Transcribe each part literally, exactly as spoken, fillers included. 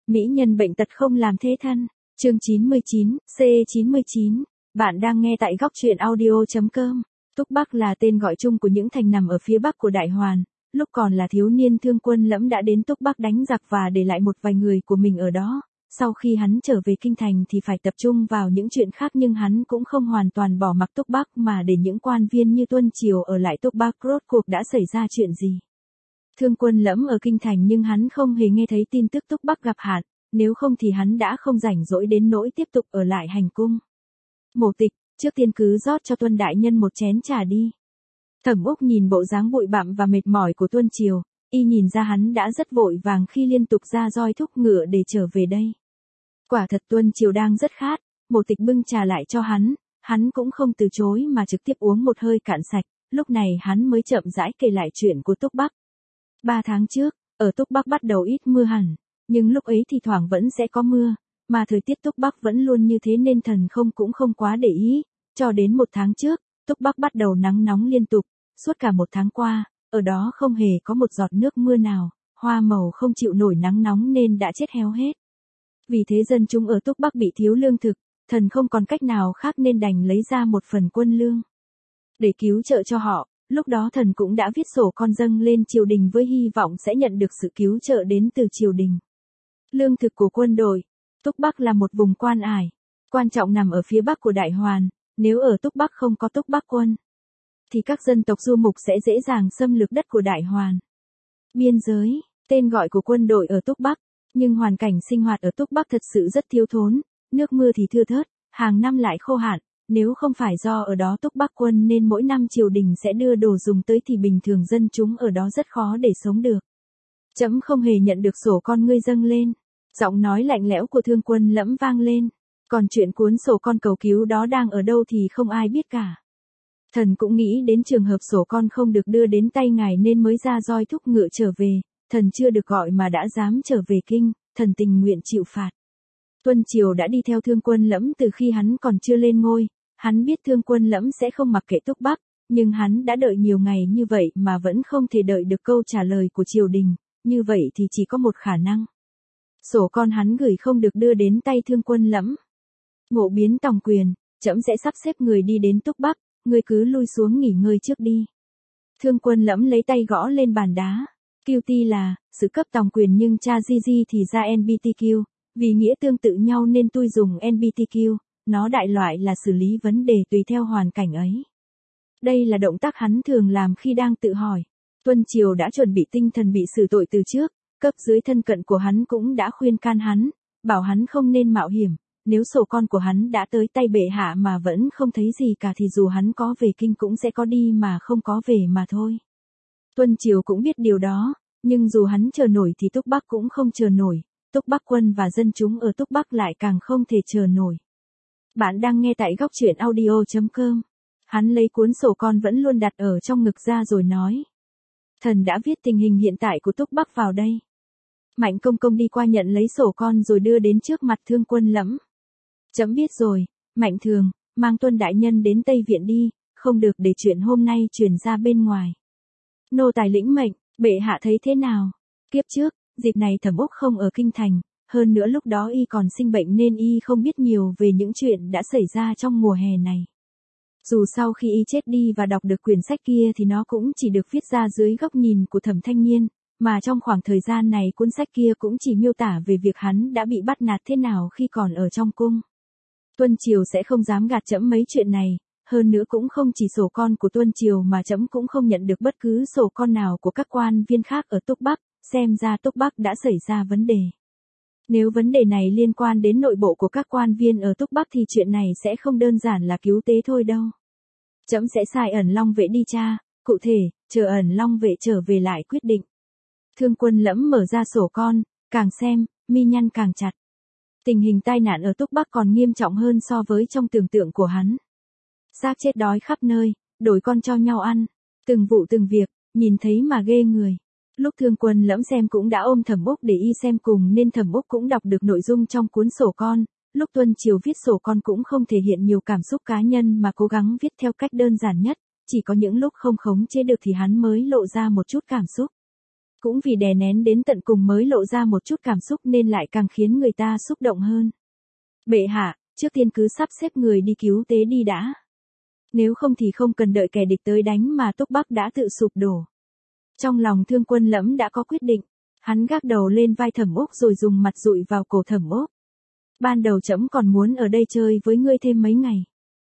Mỹ nhân bệnh tật không làm thế thân. Chương chín mươi chín, C chín mươi chín. Bạn đang nghe tại góc truyện audio.com. Túc Bắc là tên gọi chung của những thành nằm ở phía bắc của Đại Hoàn. Lúc còn là thiếu niên Thương Quân Lẫm đã đến Túc Bắc đánh giặc và để lại một vài người của mình ở đó. Sau khi hắn trở về kinh thành thì phải tập trung vào những chuyện khác, nhưng hắn cũng không hoàn toàn bỏ mặc Túc Bắc mà để những quan viên như Tuân Triều ở lại Túc Bắc. Rốt cuộc đã xảy ra chuyện gì? Thương Quân Lẫm ở kinh thành nhưng hắn không hề nghe thấy tin tức Túc Bắc gặp hạn, nếu không thì hắn đã không rảnh rỗi đến nỗi tiếp tục ở lại hành cung. Mộ Tịch, trước tiên cứ rót cho Tuân đại nhân một chén trà đi. Thẩm Úc nhìn bộ dáng bụi bặm và mệt mỏi của Tuân Triều, y nhìn ra hắn đã rất vội vàng khi liên tục ra roi thúc ngựa để trở về đây. Quả thật Tuân Triều đang rất khát, Mộ Tịch bưng trà lại cho hắn, hắn cũng không từ chối mà trực tiếp uống một hơi cạn sạch, lúc này hắn mới chậm rãi kể lại chuyện của Túc Bắc. Ba tháng trước, ở Túc Bắc bắt đầu ít mưa hẳn, nhưng lúc ấy thì thoảng vẫn sẽ có mưa, mà thời tiết Túc Bắc vẫn luôn như thế nên thần không cũng không quá để ý, cho đến một tháng trước, Túc Bắc bắt đầu nắng nóng liên tục, suốt cả một tháng qua, ở đó không hề có một giọt nước mưa nào, hoa màu không chịu nổi nắng nóng nên đã chết héo hết. Vì thế dân chúng ở Túc Bắc bị thiếu lương thực, thần không còn cách nào khác nên đành lấy ra một phần quân lương để cứu trợ cho họ. Lúc đó thần cũng đã viết sổ con dâng lên triều đình với hy vọng sẽ nhận được sự cứu trợ đến từ triều đình. Lương thực của quân đội. Túc Bắc là một vùng quan ải, quan trọng nằm ở phía bắc của Đại Hoàn, nếu ở Túc Bắc không có Túc Bắc quân, thì các dân tộc du mục sẽ dễ dàng xâm lược đất của Đại Hoàn. Biên giới, tên gọi của quân đội ở Túc Bắc, nhưng hoàn cảnh sinh hoạt ở Túc Bắc thật sự rất thiếu thốn, nước mưa thì thưa thớt, hàng năm lại khô hạn. Nếu không phải do ở đó Túc Bắc quân nên mỗi năm triều đình sẽ đưa đồ dùng tới thì bình thường dân chúng ở đó rất khó để sống được. Trẫm không hề nhận được sổ con ngươi dâng lên. Giọng nói lạnh lẽo của Thương Quân Lẫm vang lên. Còn chuyện cuốn sổ con cầu cứu đó đang ở đâu thì không ai biết cả. Thần cũng nghĩ đến trường hợp sổ con không được đưa đến tay ngài nên mới ra roi thúc ngựa trở về. Thần chưa được gọi mà đã dám trở về kinh, thần tình nguyện chịu phạt. Tuân Triều đã đi theo Thương Quân Lẫm từ khi hắn còn chưa lên ngôi. Hắn biết Thương Quân Lẫm sẽ không mặc kệ Túc Bắc, nhưng hắn đã đợi nhiều ngày như vậy mà vẫn không thể đợi được câu trả lời của triều đình, như vậy thì chỉ có một khả năng. Sổ con hắn gửi không được đưa đến tay Thương Quân Lẫm. Ngộ biến tòng quyền, trẫm sẽ sắp xếp người đi đến Túc Bắc, ngươi cứ lui xuống nghỉ ngơi trước đi. Thương Quân Lẫm lấy tay gõ lên bàn đá. Q T là, sự cấp tòng quyền nhưng cha Gigi thì ra N B T Q, vì nghĩa tương tự nhau nên tôi dùng N B T Q. Nó đại loại là xử lý vấn đề tùy theo hoàn cảnh ấy. Đây là động tác hắn thường làm khi đang tự hỏi. Tuân Triều đã chuẩn bị tinh thần bị xử tội từ trước, cấp dưới thân cận của hắn cũng đã khuyên can hắn, bảo hắn không nên mạo hiểm, nếu sổ con của hắn đã tới tay bệ hạ mà vẫn không thấy gì cả thì dù hắn có về kinh cũng sẽ có đi mà không có về mà thôi. Tuân Triều cũng biết điều đó, nhưng dù hắn chờ nổi thì Túc Bắc cũng không chờ nổi, Túc Bắc quân và dân chúng ở Túc Bắc lại càng không thể chờ nổi. Bạn đang nghe tại góc truyện audio.com. Hắn lấy cuốn sổ con vẫn luôn đặt ở trong ngực ra rồi nói. Thần đã viết tình hình hiện tại của Túc Bắc vào đây. Mạnh công công đi qua nhận lấy sổ con rồi đưa đến trước mặt Thương Quân Lẫm. Trẫm biết rồi, Mạnh Thường, mang Tuân đại nhân đến Tây Viện đi, không được để chuyện hôm nay truyền ra bên ngoài. Nô tài lĩnh mệnh, bệ hạ thấy thế nào? Kiếp trước, dịp này Thẩm Úc không ở kinh thành. Hơn nữa lúc đó y còn sinh bệnh nên y không biết nhiều về những chuyện đã xảy ra trong mùa hè này. Dù sau khi y chết đi và đọc được quyển sách kia thì nó cũng chỉ được viết ra dưới góc nhìn của Thẩm Thanh Nhiên, mà trong khoảng thời gian này cuốn sách kia cũng chỉ miêu tả về việc hắn đã bị bắt nạt thế nào khi còn ở trong cung. Tuân Triều sẽ không dám gạt trẫm mấy chuyện này, hơn nữa cũng không chỉ sổ con của Tuân Triều mà trẫm cũng không nhận được bất cứ sổ con nào của các quan viên khác ở Túc Bắc, xem ra Túc Bắc đã xảy ra vấn đề. Nếu vấn đề này liên quan đến nội bộ của các quan viên ở Túc Bắc thì chuyện này sẽ không đơn giản là cứu tế thôi đâu. Trẫm sẽ sai ẩn long vệ đi tra, cụ thể, chờ ẩn long vệ trở về lại quyết định. Thương Quân Lẫm mở ra sổ con, càng xem, mi nhăn càng chặt. Tình hình tai nạn ở Túc Bắc còn nghiêm trọng hơn so với trong tưởng tượng của hắn. Xác chết đói khắp nơi, đổi con cho nhau ăn, từng vụ từng việc, nhìn thấy mà ghê người. Lúc Thương Quân Lẫm xem cũng đã ôm Thẩm Úc để y xem cùng nên Thẩm Úc cũng đọc được nội dung trong cuốn sổ con. Lúc Tuân Triều viết sổ con cũng không thể hiện nhiều cảm xúc cá nhân mà cố gắng viết theo cách đơn giản nhất, chỉ có những lúc không khống chế được thì hắn mới lộ ra một chút cảm xúc. Cũng vì đè nén đến tận cùng mới lộ ra một chút cảm xúc nên lại càng khiến người ta xúc động hơn. Bệ hạ, trước tiên cứ sắp xếp người đi cứu tế đi đã. Nếu không thì không cần đợi kẻ địch tới đánh mà Túc Bắc đã tự sụp đổ. Trong lòng Thương Quân Lẫm đã có quyết định. Hắn gác đầu lên vai Thẩm Úc rồi dùng mặt dụi vào cổ Thẩm Úc. Ban đầu trẫm còn muốn ở đây chơi với ngươi thêm mấy ngày.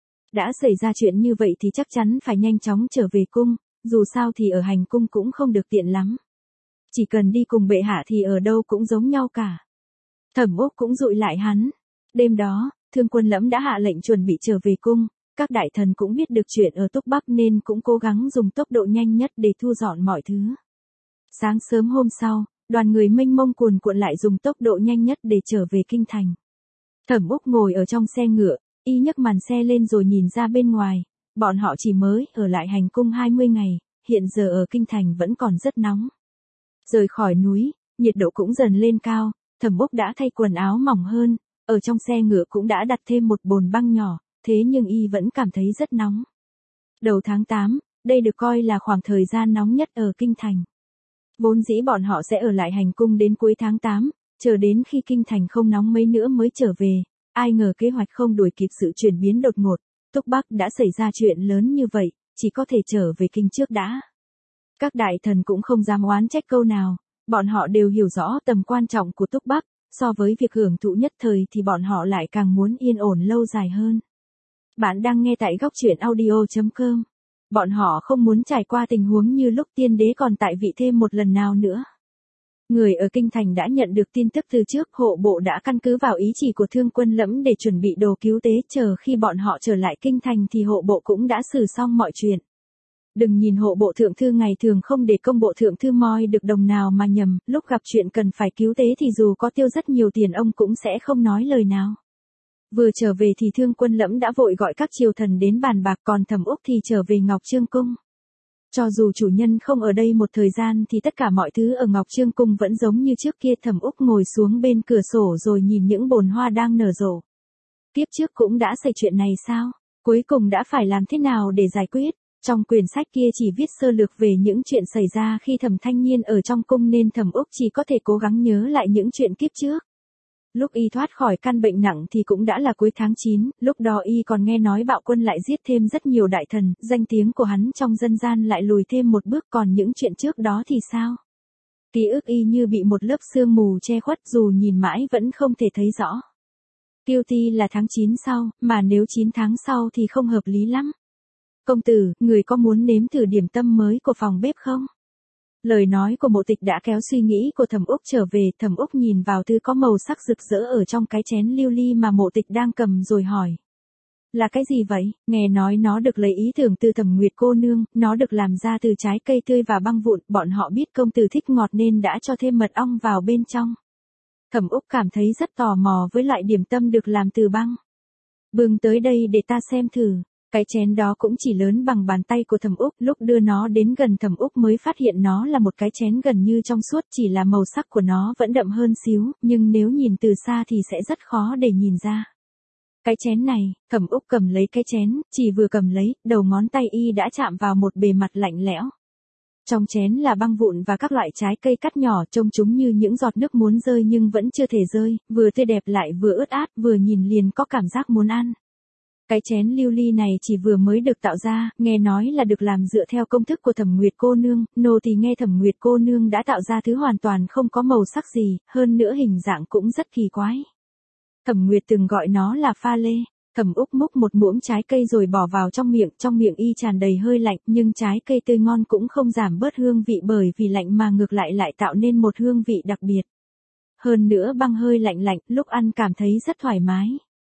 Đã xảy ra chuyện như vậy thì chắc chắn phải nhanh chóng trở về cung, dù sao thì ở hành cung cũng không được tiện lắm. Chỉ cần đi cùng bệ hạ thì ở đâu cũng giống nhau cả. Thẩm Úc cũng dụi lại hắn. Đêm đó, Thương Quân Lẫm đã hạ lệnh chuẩn bị trở về cung, các đại thần cũng biết được chuyện ở Túc Bắc nên cũng cố gắng dùng tốc độ nhanh nhất để thu dọn mọi thứ. Sáng sớm hôm sau, đoàn người mênh mông cuồn cuộn lại dùng tốc độ nhanh nhất để trở về kinh thành. Thẩm Úc ngồi ở trong xe ngựa, y nhấc màn xe lên rồi nhìn ra bên ngoài, bọn họ chỉ mới ở lại hành cung hai mươi ngày, hiện giờ ở kinh thành vẫn còn rất nóng. Rời khỏi núi, nhiệt độ cũng dần lên cao, Thẩm Úc đã thay quần áo mỏng hơn, ở trong xe ngựa cũng đã đặt thêm một bồn băng nhỏ, thế nhưng y vẫn cảm thấy rất nóng. Đầu tháng tám, đây được coi là khoảng thời gian nóng nhất ở kinh thành. Vốn dĩ bọn họ sẽ ở lại hành cung đến cuối tháng tám, chờ đến khi kinh thành không nóng mấy nữa mới trở về. Ai ngờ kế hoạch không đuổi kịp sự chuyển biến đột ngột, Túc Bắc đã xảy ra chuyện lớn như vậy, chỉ có thể trở về kinh trước đã. Các đại thần cũng không dám oán trách câu nào, bọn họ đều hiểu rõ tầm quan trọng của Túc Bắc, so với việc hưởng thụ nhất thời thì bọn họ lại càng muốn yên ổn lâu dài hơn. Bạn đang nghe tại góc truyện audio chấm com. Bọn họ không muốn trải qua tình huống như lúc tiên đế còn tại vị thêm một lần nào nữa. Người ở kinh thành đã nhận được tin tức từ trước, hộ bộ đã căn cứ vào ý chỉ của Thương Quân Lẫm để chuẩn bị đồ cứu tế, chờ khi bọn họ trở lại kinh thành thì hộ bộ cũng đã xử xong mọi chuyện. Đừng nhìn hộ bộ thượng thư ngày thường không để công bộ thượng thư moi được đồng nào mà nhầm, lúc gặp chuyện cần phải cứu tế thì dù có tiêu rất nhiều tiền ông cũng sẽ không nói lời nào. Vừa trở về thì Thương Quân Lẫm đã vội gọi các triều thần đến bàn bạc, còn Thẩm Úc thì trở về Ngọc Chương Cung. Cho dù chủ nhân không ở đây một thời gian thì tất cả mọi thứ ở Ngọc Chương Cung vẫn giống như trước kia. Thẩm Úc ngồi xuống bên cửa sổ rồi nhìn những bồn hoa đang nở rộ. Tiếp trước cũng đã xảy chuyện này sao? Cuối cùng đã phải làm thế nào để giải quyết? Trong quyển sách kia chỉ viết sơ lược về những chuyện xảy ra khi Thẩm Thanh Nhiên ở trong cung nên Thẩm Úc chỉ có thể cố gắng nhớ lại những chuyện kiếp trước. Lúc y thoát khỏi căn bệnh nặng thì cũng đã là cuối tháng chín, lúc đó y còn nghe nói bạo quân lại giết thêm rất nhiều đại thần, danh tiếng của hắn trong dân gian lại lùi thêm một bước, còn những chuyện trước đó thì sao? Ký ức y như bị một lớp sương mù che khuất, dù nhìn mãi vẫn không thể thấy rõ. Kiêu ti là tháng chín sau, mà nếu chín tháng sau thì không hợp lý lắm. Công tử, người có muốn nếm thử điểm tâm mới của phòng bếp không? Lời nói của Mộ Tịch đã kéo suy nghĩ của Thẩm Úc trở về. Thẩm Úc nhìn vào thứ có màu sắc rực rỡ ở trong cái chén lưu ly mà Mộ Tịch đang cầm rồi hỏi. Là cái gì vậy? Nghe nói nó được lấy ý tưởng từ Thẩm Nguyệt cô nương, nó được làm ra từ trái cây tươi và băng vụn, bọn họ biết công tử thích ngọt nên đã cho thêm mật ong vào bên trong. Thẩm Úc cảm thấy rất tò mò với loại điểm tâm được làm từ băng. Bưng tới đây để ta xem thử. Cái chén đó cũng chỉ lớn bằng bàn tay của Thẩm Úc, lúc đưa nó đến gần Thẩm Úc mới phát hiện nó là một cái chén gần như trong suốt, chỉ là màu sắc của nó vẫn đậm hơn xíu, nhưng nếu nhìn từ xa thì sẽ rất khó để nhìn ra. Cái chén này, Thẩm Úc cầm lấy cái chén, chỉ vừa cầm lấy, đầu ngón tay y đã chạm vào một bề mặt lạnh lẽo. Trong chén là băng vụn và các loại trái cây cắt nhỏ, trông chúng như những giọt nước muốn rơi nhưng vẫn chưa thể rơi, vừa tươi đẹp lại vừa ướt át, vừa nhìn liền có cảm giác muốn ăn. Cái chén lưu ly này chỉ vừa mới được tạo ra, nghe nói là được làm dựa theo công thức của Thẩm Nguyệt cô nương, nô thì nghe Thẩm Nguyệt cô nương đã tạo ra thứ hoàn toàn không có màu sắc gì, hơn nữa hình dạng cũng rất kỳ quái. Thẩm Nguyệt từng gọi nó là pha lê. Thẩm Úc múc một muỗng trái cây rồi bỏ vào trong miệng, trong miệng y tràn đầy hơi lạnh, nhưng trái cây tươi ngon cũng không giảm bớt hương vị bởi vì lạnh mà ngược lại lại tạo nên một hương vị đặc biệt. Hơn nữa băng hơi lạnh lạnh, lúc ăn cảm thấy rất thoải mái.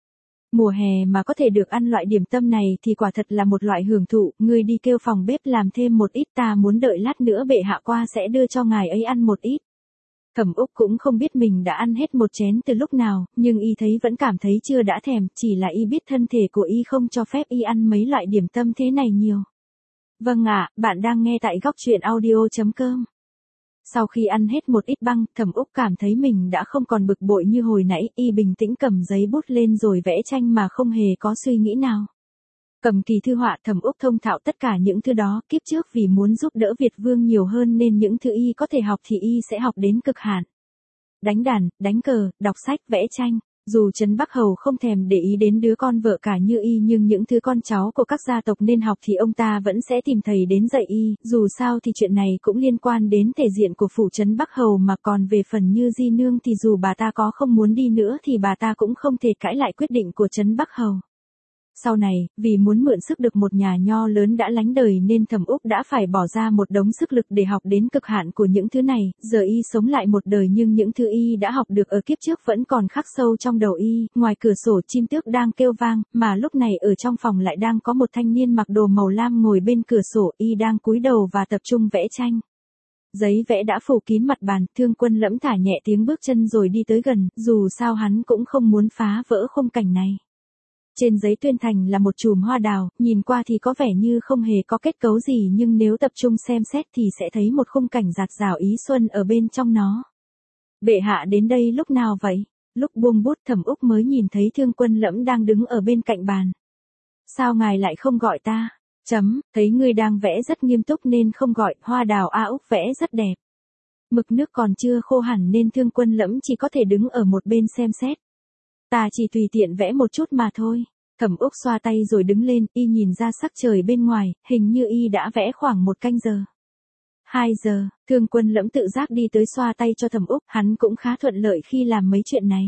Mùa hè mà có thể được ăn loại điểm tâm này thì quả thật là một loại hưởng thụ, ngươi đi kêu phòng bếp làm thêm một ít, ta muốn đợi lát nữa bệ hạ qua sẽ đưa cho ngài ấy ăn một ít. Thẩm Úc cũng không biết mình đã ăn hết một chén từ lúc nào, nhưng y thấy vẫn cảm thấy chưa đã thèm, chỉ là y biết thân thể của y không cho phép y ăn mấy loại điểm tâm thế này nhiều. Vâng ạ, bạn đang nghe tại góc truyện audio chấm com. Sau khi ăn hết một ít băng, Thẩm Úc cảm thấy mình đã không còn bực bội như hồi nãy, y bình tĩnh cầm giấy bút lên rồi vẽ tranh mà không hề có suy nghĩ nào. Cầm kỳ thư họa Thẩm Úc thông thạo tất cả những thứ đó, kiếp trước vì muốn giúp đỡ Việt Vương nhiều hơn nên những thứ y có thể học thì y sẽ học đến cực hạn. Đánh đàn, đánh cờ, đọc sách, vẽ tranh. Dù Trấn Bắc Hầu không thèm để ý đến đứa con vợ cả như y nhưng những thứ con cháu của các gia tộc nên học thì ông ta vẫn sẽ tìm thầy đến dạy y, dù sao thì chuyện này cũng liên quan đến thể diện của phủ Trấn Bắc Hầu mà còn về phần Như Di Nương thì dù bà ta có không muốn đi nữa thì bà ta cũng không thể cãi lại quyết định của Trấn Bắc Hầu. Sau này, vì muốn mượn sức được một nhà nho lớn đã lánh đời nên Thẩm Úc đã phải bỏ ra một đống sức lực để học đến cực hạn của những thứ này, giờ y sống lại một đời nhưng những thứ y đã học được ở kiếp trước vẫn còn khắc sâu trong đầu y, ngoài cửa sổ chim tước đang kêu vang, mà lúc này ở trong phòng lại đang có một thanh niên mặc đồ màu lam ngồi bên cửa sổ, y đang cúi đầu và tập trung vẽ tranh. Giấy vẽ đã phủ kín mặt bàn, Thương Quân Lẫm thả nhẹ tiếng bước chân rồi đi tới gần, dù sao hắn cũng không muốn phá vỡ khung cảnh này. Trên giấy tuyên thành là một chùm hoa đào, nhìn qua thì có vẻ như không hề có kết cấu gì nhưng nếu tập trung xem xét thì sẽ thấy một khung cảnh dạt dào ý xuân ở bên trong nó. Bệ hạ đến đây lúc nào vậy? Lúc buông bút Thẩm Úc mới nhìn thấy Thương Quân Lẫm đang đứng ở bên cạnh bàn. Sao ngài lại không gọi ta? Chấm, thấy ngươi đang vẽ rất nghiêm túc nên không gọi, hoa đào A Úc vẽ rất đẹp. Mực nước còn chưa khô hẳn nên Thương Quân Lẫm chỉ có thể đứng ở một bên xem xét. Ta chỉ tùy tiện vẽ một chút mà thôi. Thẩm Úc xoa tay rồi đứng lên, y nhìn ra sắc trời bên ngoài, hình như y đã vẽ khoảng một canh giờ. Hai giờ, Thương Quân Lẫm tự giác đi tới xoa tay cho Thẩm Úc, hắn cũng khá thuận lợi khi làm mấy chuyện này.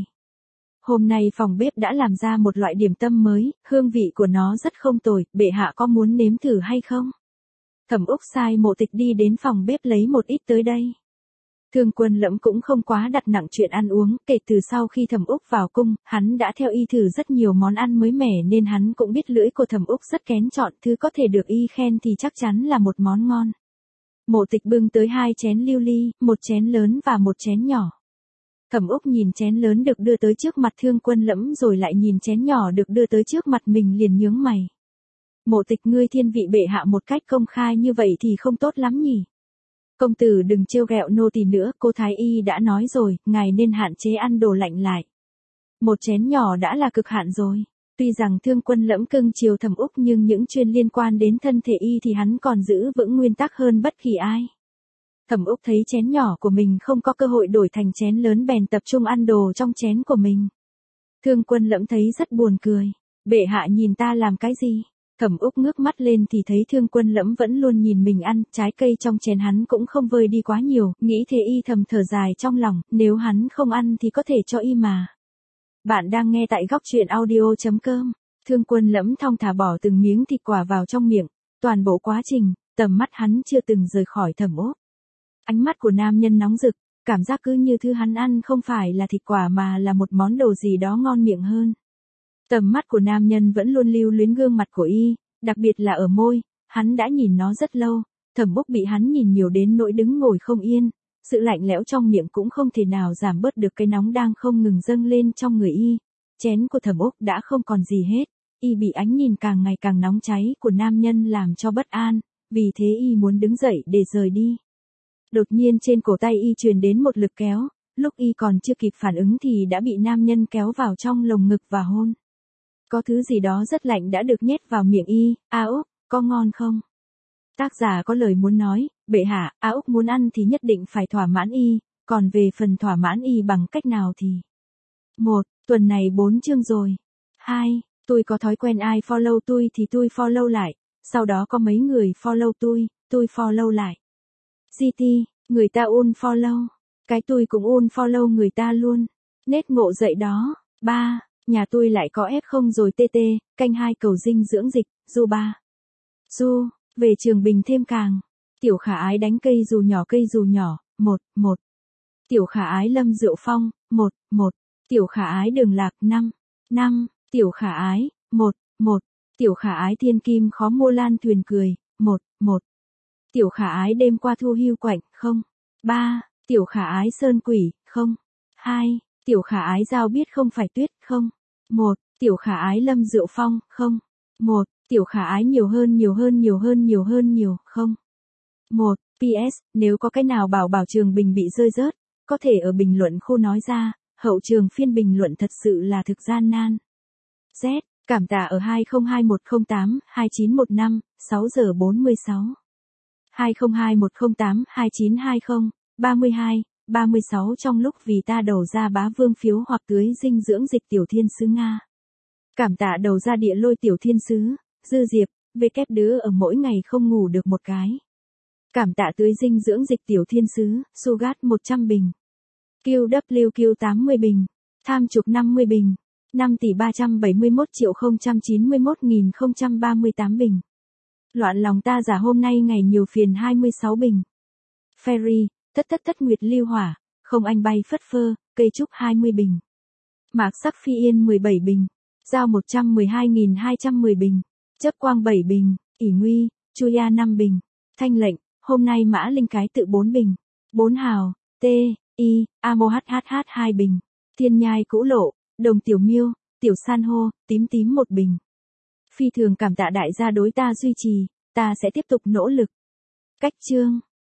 Hôm nay phòng bếp đã làm ra một loại điểm tâm mới, hương vị của nó rất không tồi, bệ hạ có muốn nếm thử hay không? Thẩm Úc sai Mộ Tịch đi đến phòng bếp lấy một ít tới đây. Thương Quân Lẫm cũng không quá đặt nặng chuyện ăn uống, kể từ sau khi Thẩm Úc vào cung, hắn đã theo y thử rất nhiều món ăn mới mẻ nên hắn cũng biết lưỡi của Thẩm Úc rất kén chọn, thứ có thể được y khen thì chắc chắn là một món ngon. Mộ Tịch bưng tới hai chén lưu ly, một chén lớn và một chén nhỏ. Thẩm Úc nhìn chén lớn được đưa tới trước mặt Thương Quân Lẫm rồi lại nhìn chén nhỏ được đưa tới trước mặt mình liền nhướng mày. Mộ Tịch, ngươi thiên vị bệ hạ một cách công khai như vậy thì không tốt lắm nhỉ? Công tử đừng trêu ghẹo nô tỳ nữa, cô Thái Y đã nói rồi, ngài nên hạn chế ăn đồ lạnh lại. Một chén nhỏ đã là cực hạn rồi. Tuy rằng Thương Quân Lẫm cưng chiều Thẩm Úc nhưng những chuyện liên quan đến thân thể y thì hắn còn giữ vững nguyên tắc hơn bất kỳ ai. Thẩm Úc thấy chén nhỏ của mình không có cơ hội đổi thành chén lớn bèn tập trung ăn đồ trong chén của mình. Thương Quân Lẫm thấy rất buồn cười. Bệ hạ nhìn ta làm cái gì? Thẩm Úc ngước mắt lên thì thấy Thương Quân Lẫm vẫn luôn nhìn mình ăn, trái cây trong chén hắn cũng không vơi đi quá nhiều, nghĩ thế y thầm thở dài trong lòng, nếu hắn không ăn thì có thể cho y mà. Bạn đang nghe tại góc truyện audio chấm com. Thương Quân Lẫm thong thả bỏ từng miếng thịt quả vào trong miệng, toàn bộ quá trình, tầm mắt hắn chưa từng rời khỏi Thẩm Úc. Ánh mắt của nam nhân nóng rực, cảm giác cứ như thứ hắn ăn không phải là thịt quả mà là một món đồ gì đó ngon miệng hơn. Tầm mắt của nam nhân vẫn luôn lưu luyến gương mặt của y, đặc biệt là ở môi, hắn đã nhìn nó rất lâu, Thẩm Úc bị hắn nhìn nhiều đến nỗi đứng ngồi không yên, sự lạnh lẽo trong miệng cũng không thể nào giảm bớt được cái nóng đang không ngừng dâng lên trong người y. Chén của Thẩm Úc đã không còn gì hết, y bị ánh nhìn càng ngày càng nóng cháy của nam nhân làm cho bất an, vì thế y muốn đứng dậy để rời đi. Đột nhiên trên cổ tay y truyền đến một lực kéo, lúc y còn chưa kịp phản ứng thì đã bị nam nhân kéo vào trong lồng ngực và hôn. Có thứ gì đó rất lạnh đã được nhét vào miệng y, A Úc, có ngon không? Tác giả có lời muốn nói, bệ hạ, A Úc muốn ăn thì nhất định phải thỏa mãn y, còn về phần thỏa mãn y bằng cách nào thì... một. Tuần này bốn chương rồi. hai. Tôi có thói quen ai follow tôi thì tôi follow lại, sau đó có mấy người follow tôi, tôi follow lại. giê tê, người ta unfollow, cái tôi cũng unfollow người ta luôn. Nết ngộ dậy đó. ba. Nhà tôi lại có ép không rồi tê tê, canh hai cầu dinh dưỡng dịch, du ba. Du, về Trường Bình thêm càng. Tiểu Khả Ái đánh cây dù nhỏ cây dù nhỏ, một, một. Tiểu Khả Ái lâm rượu phong, một, một. Tiểu Khả Ái đường lạc, năm, năm. Tiểu Khả Ái, một, một. Tiểu Khả Ái thiên kim khó mua lan thuyền cười, một, một. Tiểu Khả Ái đêm qua thu hưu quạnh, không. ba. Tiểu Khả Ái sơn quỷ, không. hai. Tiểu Khả Ái giao biết không phải tuyết, không. một. Tiểu Khả Ái lâm rượu phong, không. một. Tiểu Khả Ái nhiều hơn nhiều hơn nhiều hơn nhiều hơn nhiều, không. một. pê ét, nếu có cái nào bảo bảo Trường Bình bị rơi rớt, có thể ở bình luận khu nói ra, hậu trường phiên bình luận thật sự là thực gian nan. Z, Cảm tạ ở hai không hai một không tám hai chín một năm, sáu giờ bốn mươi sáu. hai không hai một không tám hai chín hai không, ba mươi hai, ba mươi sáu trong lúc vì ta đầu ra bá vương phiếu hoặc tưới dinh dưỡng dịch tiểu thiên sứ Nga. Cảm tạ đầu ra địa lôi tiểu thiên sứ, dư diệp, về kép đứa ở mỗi ngày không ngủ được một cái. Cảm tạ tưới dinh dưỡng dịch tiểu thiên sứ, Sugat một trăm bình. Q W Q tám mươi bình. Tham trục năm mươi bình. năm tỷ ba trăm bảy mươi mốt triệu không trăm chín mươi mốt nghìn không trăm ba mươi tám bình. Loạn lòng ta giả hôm nay ngày nhiều phiền hai mươi sáu bình. Ferry, tất tất tất nguyệt lưu hỏa, không anh bay phất phơ, cây trúc hai mươi bình. Mạc sắc phi yên mười bảy bình. Giao một trăm mười hai nghìn hai trăm mười bình. Chấp quang bảy bình. ỷ nguy, Chuya năm bình. Thanh lệnh, hôm nay mã linh cái tự bốn bình. bốn hào, T, I, Amo hát hát hát hai bình. Thiên nhai cũ lộ, đồng tiểu miêu, tiểu san hô, tím tím một bình. Phi thường cảm tạ đại gia đối ta duy trì, ta sẽ tiếp tục nỗ lực. Cách chương